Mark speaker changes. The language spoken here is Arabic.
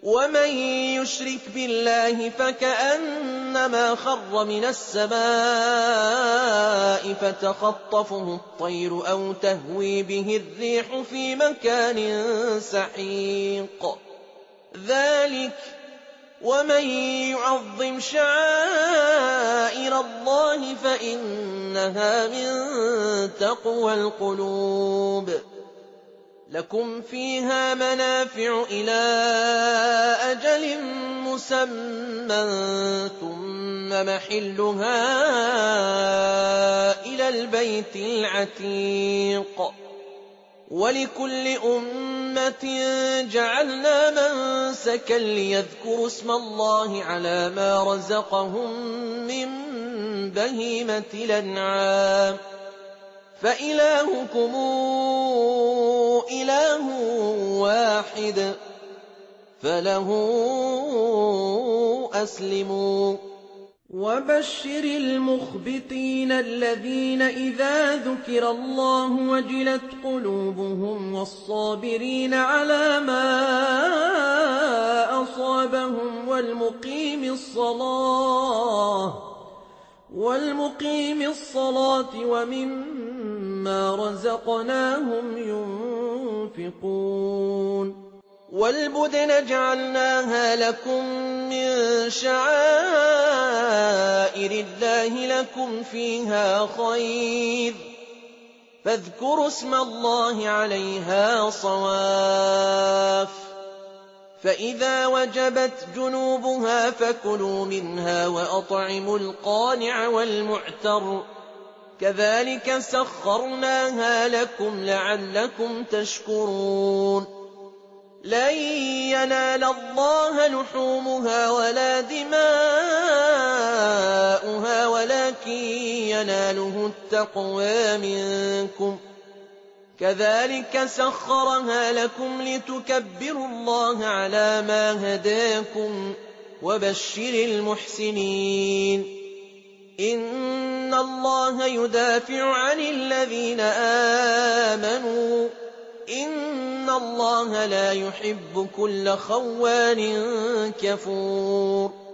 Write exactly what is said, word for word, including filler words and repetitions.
Speaker 1: ومن يشرك بالله فكأنما خر من السماء فتخطفه الطير أو تهوي به الريح في مكان سحيق ذلك ومن يعظم شعائر الله فإنها من تقوى القلوب لكم فيها منافع إلى أجل مسمى ثم محلها إلى البيت العتيق ولكل أمة جعلنا منسكا ليذكروا اسم الله على ما رزقهم من بهيمة الأنعام فإلهكم إله واحد فله أسلموا وبشر المخبتين الذين إذا ذكر الله وجلت قلوبهم والصابرين على ما أصابهم والمقيم الصلاة والمقيم الصلاة ومما رزقناهم ينفقون والبدن جعلناها لكم من شعائر الله لكم فيها خير فاذكروا اسم الله عليها صواف فإذا وجبت جنوبها فكلوا منها وأطعموا القانع والمعتر كذلك سخرناها لكم لعلكم تشكرون لن ينال الله لحومها ولا دماؤها ولكن يناله التقوى منكم كذلك سخرها لكم لتكبروا الله على ما هداكم وبشر المحسنين إن الله يدافع عن الذين آمنوا إن الله لا يحب كل خوان كفور